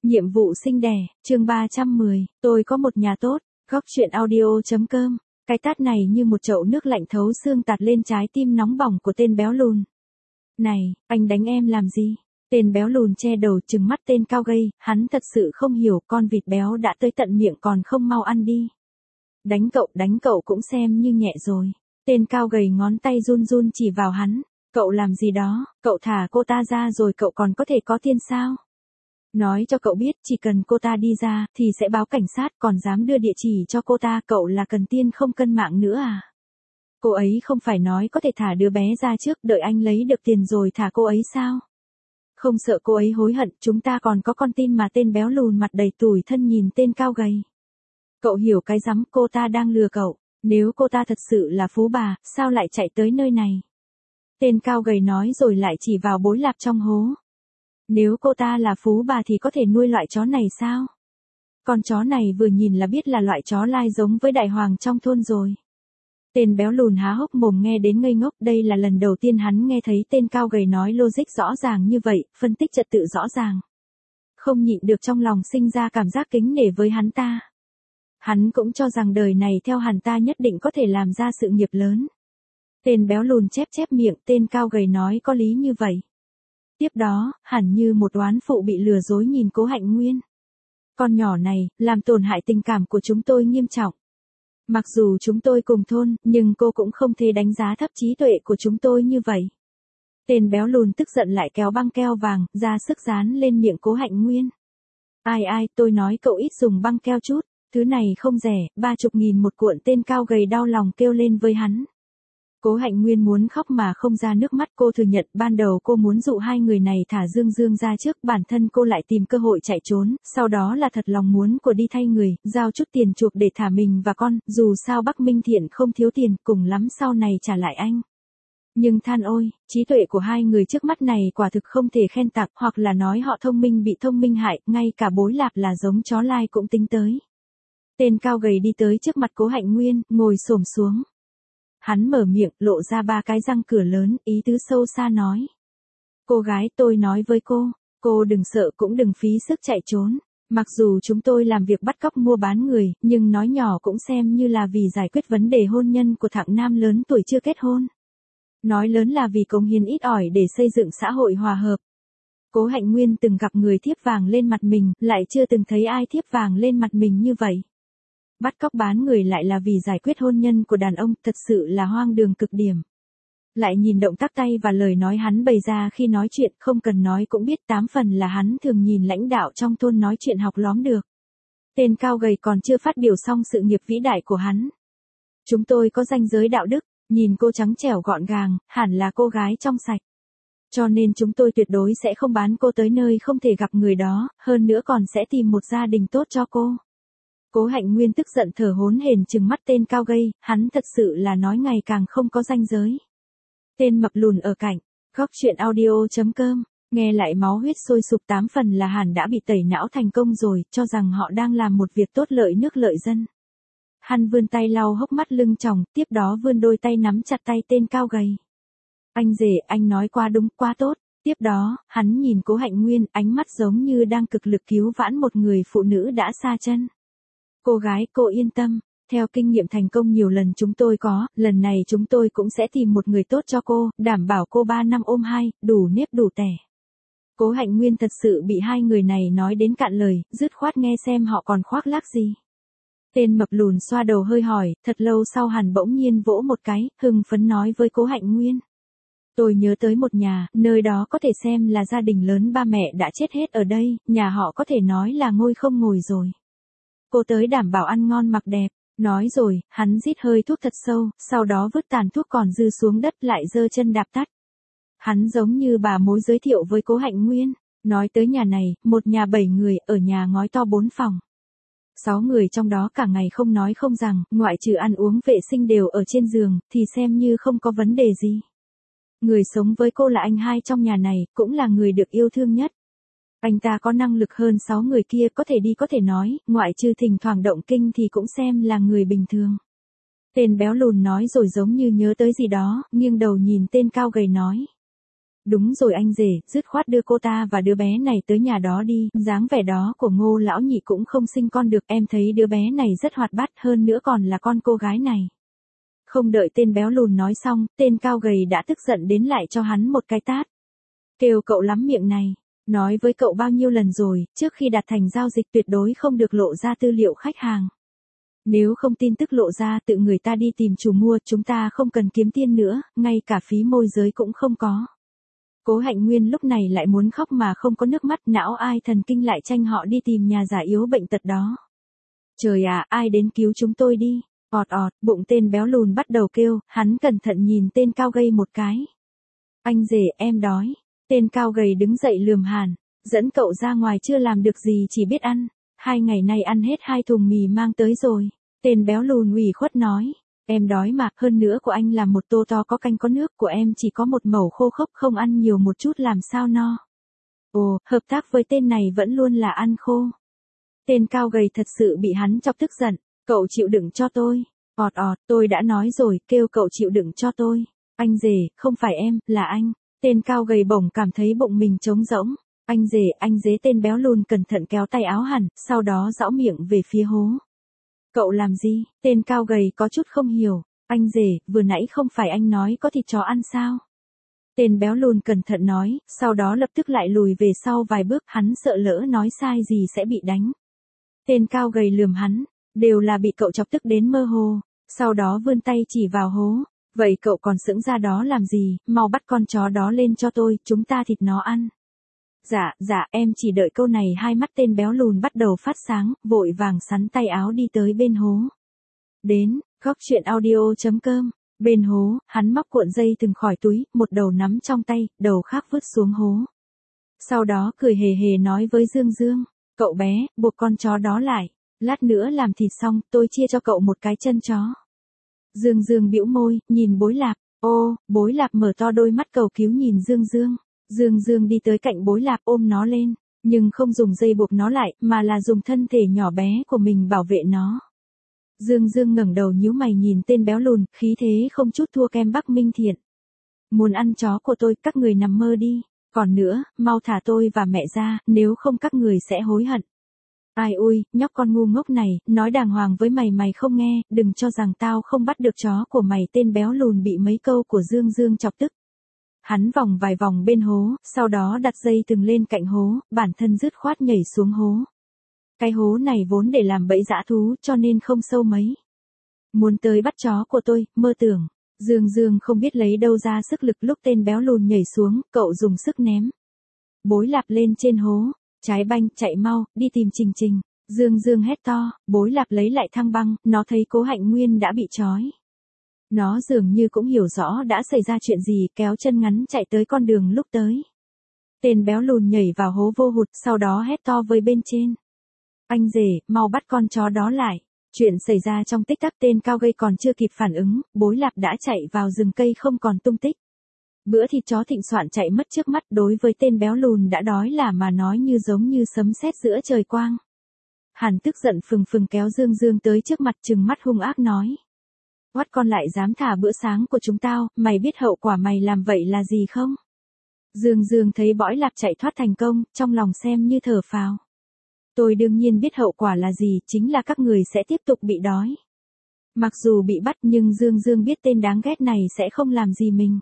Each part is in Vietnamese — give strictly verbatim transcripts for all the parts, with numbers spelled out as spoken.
Nhiệm vụ sinh đẻ, chương ba trăm mười, tôi có một nhà tốt, góc truyện audio.com. Cái tát này như một chậu nước lạnh thấu xương tạt lên trái tim nóng bỏng của tên béo lùn. Này, anh đánh em làm gì? Tên béo lùn che đầu trừng mắt tên cao gầy, hắn thật sự không hiểu con vịt béo đã tới tận miệng còn không mau ăn đi. Đánh cậu, đánh cậu cũng xem như nhẹ rồi. Tên cao gầy ngón tay run run chỉ vào hắn. Cậu làm gì đó, cậu thả cô ta ra rồi cậu còn có thể có tiền sao? Nói cho cậu biết chỉ cần cô ta đi ra thì sẽ báo cảnh sát, còn dám đưa địa chỉ cho cô ta, cậu là cần tiền không cân mạng nữa à? Cô ấy không phải nói có thể thả đứa bé ra trước đợi anh lấy được tiền rồi thả cô ấy sao? Không sợ cô ấy hối hận, chúng ta còn có con tin mà. Tên béo lùn mặt đầy tủi thân nhìn tên cao gầy. Cậu hiểu cái rắm, cô ta đang lừa cậu, nếu cô ta thật sự là phú bà, sao lại chạy tới nơi này? Tên cao gầy nói rồi lại chỉ vào bối lạp trong hố. Nếu cô ta là phú bà thì có thể nuôi loại chó này sao? Con chó này vừa nhìn là biết là loại chó lai giống với đại hoàng trong thôn rồi. Tên béo lùn há hốc mồm nghe đến ngây ngốc, đây là lần đầu tiên hắn nghe thấy tên cao gầy nói logic rõ ràng như vậy, phân tích trật tự rõ ràng. Không nhịn được trong lòng sinh ra cảm giác kính nể với hắn ta. Hắn cũng cho rằng đời này theo hắn ta nhất định có thể làm ra sự nghiệp lớn. Tên béo lùn chép chép miệng, tên cao gầy nói có lý như vậy. Tiếp đó, hẳn như một oán phụ bị lừa dối nhìn Cố Hạnh Nguyên. Con nhỏ này, làm tổn hại tình cảm của chúng tôi nghiêm trọng. Mặc dù chúng tôi cùng thôn, nhưng cô cũng không thể đánh giá thấp trí tuệ của chúng tôi như vậy. Tên béo lùn tức giận lại kéo băng keo vàng, ra sức dán lên miệng Cố Hạnh Nguyên. Ai ai, tôi nói cậu ít dùng băng keo chút, thứ này không rẻ, ba chục nghìn một cuộn. Tên cao gầy đau lòng kêu lên với hắn. Cố Hạnh Nguyên muốn khóc mà không ra nước mắt, cô thừa nhận ban đầu cô muốn dụ hai người này thả Dương Dương ra trước, bản thân cô lại tìm cơ hội chạy trốn, sau đó là thật lòng muốn của đi thay người, giao chút tiền chuộc để thả mình và con, dù sao Bắc Minh Thiện không thiếu tiền, cùng lắm sau này trả lại anh. Nhưng than ôi, trí tuệ của hai người trước mắt này quả thực không thể khen tặng, hoặc là nói họ thông minh bị thông minh hại, ngay cả bối lạp là giống chó lai cũng tính tới. Tên cao gầy đi tới trước mặt Cố Hạnh Nguyên, ngồi xổm xuống. Hắn mở miệng, lộ ra ba cái răng cửa lớn, ý tứ sâu xa nói. Cô gái, tôi nói với cô, cô đừng sợ cũng đừng phí sức chạy trốn. Mặc dù chúng tôi làm việc bắt cóc mua bán người, nhưng nói nhỏ cũng xem như là vì giải quyết vấn đề hôn nhân của thằng nam lớn tuổi chưa kết hôn. Nói lớn là vì cống hiến ít ỏi để xây dựng xã hội hòa hợp. Cố Hạnh Nguyên từng gặp người thiếp vàng lên mặt mình, lại chưa từng thấy ai thiếp vàng lên mặt mình như vậy. Bắt cóc bán người lại là vì giải quyết hôn nhân của đàn ông, thật sự là hoang đường cực điểm. Lại nhìn động tác tay và lời nói hắn bày ra khi nói chuyện, không cần nói cũng biết tám phần là hắn thường nhìn lãnh đạo trong thôn nói chuyện học lóm được. Tên cao gầy còn chưa phát biểu xong sự nghiệp vĩ đại của hắn. Chúng tôi có ranh giới đạo đức, nhìn cô trắng trẻo gọn gàng, hẳn là cô gái trong sạch. Cho nên chúng tôi tuyệt đối sẽ không bán cô tới nơi không thể gặp người đó, hơn nữa còn sẽ tìm một gia đình tốt cho cô. Cố Hạnh Nguyên tức giận thở hổn hển trừng mắt tên cao gầy, hắn thật sự là nói ngày càng không có ranh giới. Tên mập lùn ở cạnh, góc truyện audio.com, nghe lại máu huyết sôi sục, tám phần là hắn đã bị tẩy não thành công rồi, cho rằng họ đang làm một việc tốt lợi nước lợi dân. Hắn vươn tay lau hốc mắt lưng tròng, tiếp đó vươn đôi tay nắm chặt tay tên cao gầy. Anh rể, anh nói quá đúng, quá tốt. Tiếp đó, hắn nhìn Cố Hạnh Nguyên, ánh mắt giống như đang cực lực cứu vãn một người phụ nữ đã xa chân. Cô gái, cô yên tâm, theo kinh nghiệm thành công nhiều lần chúng tôi có, lần này chúng tôi cũng sẽ tìm một người tốt cho cô, đảm bảo cô ba năm ôm hai, đủ nếp đủ tẻ. Cố Hạnh Nguyên thật sự bị hai người này nói đến cạn lời, dứt khoát nghe xem họ còn khoác lác gì. Tên mập lùn xoa đầu hơi hỏi, thật lâu sau hắn bỗng nhiên vỗ một cái, hưng phấn nói với Cố Hạnh Nguyên. Tôi nhớ tới một nhà, nơi đó có thể xem là gia đình lớn, ba mẹ đã chết hết ở đây, nhà họ có thể nói là ngôi không ngồi rồi. Cô tới đảm bảo ăn ngon mặc đẹp, nói rồi, hắn rít hơi thuốc thật sâu, sau đó vứt tàn thuốc còn dư xuống đất lại giơ chân đạp tắt. Hắn giống như bà mối giới thiệu với Cố Hạnh Nguyên, nói tới nhà này, một nhà bảy người, ở nhà ngói to bốn phòng. Sáu người trong đó cả ngày không nói không rằng, ngoại trừ ăn uống vệ sinh đều ở trên giường, thì xem như không có vấn đề gì. Người sống với cô là anh hai trong nhà này, cũng là người được yêu thương nhất. Anh ta có năng lực hơn sáu người kia, có thể đi có thể nói, ngoại trừ thỉnh thoảng động kinh thì cũng xem là người bình thường. Tên béo lùn nói rồi giống như nhớ tới gì đó, nghiêng đầu nhìn tên cao gầy nói. Đúng rồi anh rể, dứt khoát đưa cô ta và đứa bé này tới nhà đó đi, dáng vẻ đó của Ngô lão nhị cũng không sinh con được, em thấy đứa bé này rất hoạt bát, hơn nữa còn là con cô gái này. Không đợi tên béo lùn nói xong, tên cao gầy đã tức giận đến lại cho hắn một cái tát. Kêu cậu lắm miệng này, nói với cậu bao nhiêu lần rồi, trước khi đạt thành giao dịch tuyệt đối không được lộ ra tư liệu khách hàng. Nếu không tin tức lộ ra tự người ta đi tìm chủ mua, chúng ta không cần kiếm tiền nữa, ngay cả phí môi giới cũng không có. Cố Hạnh Nguyên lúc này lại muốn khóc mà không có nước mắt, não ai thần kinh lại tranh họ đi tìm nhà giả yếu bệnh tật đó. Trời à, ai đến cứu chúng tôi đi. Ọt ọt, bụng tên béo lùn bắt đầu kêu, hắn cẩn thận nhìn tên cao gầy một cái. Anh rể, em đói. Tên cao gầy đứng dậy lườm hàn, dẫn cậu ra ngoài chưa làm được gì chỉ biết ăn. Hai ngày nay ăn hết hai thùng mì mang tới rồi. Tên béo lùn ủy khuất nói. Em đói mà, hơn nữa của anh làm một tô to có canh có nước, của em chỉ có một mẩu khô khốc, không ăn nhiều một chút làm sao no. Ồ, hợp tác với tên này vẫn luôn là ăn khô. Tên cao gầy thật sự bị hắn chọc tức giận. Cậu chịu đựng cho tôi. Ọt ọt, tôi đã nói rồi, kêu cậu chịu đựng cho tôi. Anh rể, không phải em, là anh. Tên cao gầy bổng cảm thấy bụng mình trống rỗng. Anh rể, anh dế tên béo lùn cẩn thận kéo tay áo hẳn, sau đó dõng miệng về phía hố. Cậu làm gì? Tên cao gầy có chút không hiểu. Anh rể, vừa nãy không phải anh nói có thịt chó ăn sao? Tên béo lùn cẩn thận nói, sau đó lập tức lại lùi về sau vài bước, hắn sợ lỡ nói sai gì sẽ bị đánh. Tên cao gầy lườm hắn, đều là bị cậu chọc tức đến mơ hồ, sau đó vươn tay chỉ vào hố. Vậy cậu còn sững ra đó làm gì, mau bắt con chó đó lên cho tôi, chúng ta thịt nó ăn. Dạ, dạ, em chỉ đợi câu này, hai mắt tên béo lùn bắt đầu phát sáng, vội vàng sắn tay áo đi tới bên hố. Đến, góc truyện audio chấm com, bên hố, hắn móc cuộn dây thừng khỏi túi, một đầu nắm trong tay, đầu khác vứt xuống hố. Sau đó cười hề hề nói với Dương Dương, cậu bé, buộc con chó đó lại, lát nữa làm thịt xong, tôi chia cho cậu một cái chân chó. Dương Dương bĩu môi, nhìn Bối Lạp, ô, Bối Lạp mở to đôi mắt cầu cứu nhìn Dương Dương. Dương Dương đi tới cạnh Bối Lạp ôm nó lên, nhưng không dùng dây buộc nó lại, mà là dùng thân thể nhỏ bé của mình bảo vệ nó. Dương Dương ngẩng đầu nhíu mày nhìn tên béo lùn, khí thế không chút thua kem Bắc Minh Thiện. Muốn ăn chó của tôi, các người nằm mơ đi, còn nữa, mau thả tôi và mẹ ra, nếu không các người sẽ hối hận. Ai ui, nhóc con ngu ngốc này, nói đàng hoàng với mày mày không nghe, đừng cho rằng tao không bắt được chó của mày. Tên béo lùn bị mấy câu của Dương Dương chọc tức. Hắn vòng vài vòng bên hố, sau đó đặt dây thừng lên cạnh hố, bản thân dứt khoát nhảy xuống hố. Cái hố này vốn để làm bẫy dã thú cho nên không sâu mấy. Muốn tới bắt chó của tôi, mơ tưởng. Dương Dương không biết lấy đâu ra sức lực, lúc tên béo lùn nhảy xuống, cậu dùng sức ném Bối Lạp lên trên hố. Trái banh, chạy mau, đi tìm Trình Trình. Dương Dương hét to, Bối Lạp lấy lại thăng băng, nó thấy Cố Hạnh Nguyên đã bị trói. Nó dường như cũng hiểu rõ đã xảy ra chuyện gì, kéo chân ngắn chạy tới con đường lúc tới. Tên béo lùn nhảy vào hố vô hụt, sau đó hét to với bên trên. Anh rể, mau bắt con chó đó lại. Chuyện xảy ra trong tích tắc, tên cao gầy còn chưa kịp phản ứng, Bối Lạp đã chạy vào rừng cây không còn tung tích. Bữa thịt chó thịnh soạn chạy mất trước mắt, đối với tên béo lùn đã đói là mà nói như giống như sấm sét giữa trời quang. Hắn tức giận phừng phừng kéo Dương Dương tới trước mặt, trừng mắt hung ác nói. Oát, con lại dám thả bữa sáng của chúng tao, mày biết hậu quả mày làm vậy là gì không? Dương Dương thấy Bõi Lạp chạy thoát thành công, trong lòng xem như thở phào. Tôi đương nhiên biết hậu quả là gì, chính là các người sẽ tiếp tục bị đói. Mặc dù bị bắt nhưng Dương Dương biết tên đáng ghét này sẽ không làm gì mình.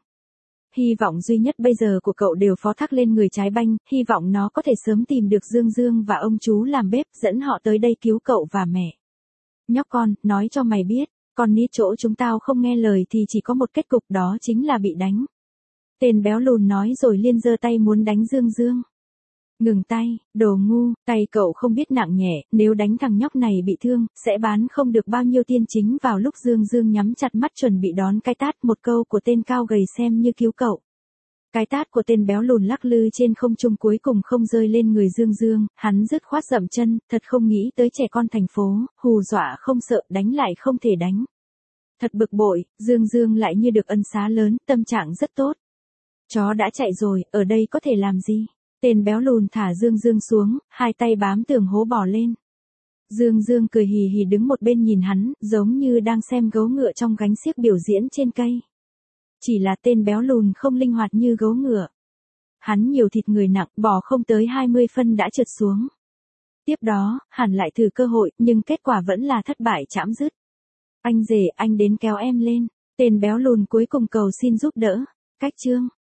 Hy vọng duy nhất bây giờ của cậu đều phó thác lên người trái banh, hy vọng nó có thể sớm tìm được Dương Dương và ông chú làm bếp, dẫn họ tới đây cứu cậu và mẹ. Nhóc con, nói cho mày biết, con nít chỗ chúng tao không nghe lời thì chỉ có một kết cục, đó chính là bị đánh. Tên béo lùn nói rồi liên giơ tay muốn đánh Dương Dương. Ngừng tay, đồ ngu, tay cậu không biết nặng nhẹ, nếu đánh thằng nhóc này bị thương, sẽ bán không được bao nhiêu tiền chính. Vào lúc Dương Dương nhắm chặt mắt chuẩn bị đón cái tát, một câu của tên cao gầy xem như cứu cậu. Cái tát của tên béo lùn lắc lư trên không trung cuối cùng không rơi lên người Dương Dương, hắn dứt khoát dậm chân, thật không nghĩ tới trẻ con thành phố, hù dọa không sợ, đánh lại không thể đánh. Thật bực bội, Dương Dương lại như được ân xá lớn, tâm trạng rất tốt. Chó đã chạy rồi, ở đây có thể làm gì? Tên béo lùn thả Dương Dương xuống, hai tay bám tường hố bò lên. Dương Dương cười hì hì đứng một bên nhìn hắn, giống như đang xem gấu ngựa trong gánh xiếc biểu diễn trên cây. Chỉ là tên béo lùn không linh hoạt như gấu ngựa. Hắn nhiều thịt người nặng, bò không tới hai mươi phân đã trượt xuống. Tiếp đó, hẳn lại thử cơ hội, nhưng kết quả vẫn là thất bại chãm dứt. Anh rể, anh đến kéo em lên. Tên béo lùn cuối cùng cầu xin giúp đỡ. Cách chương.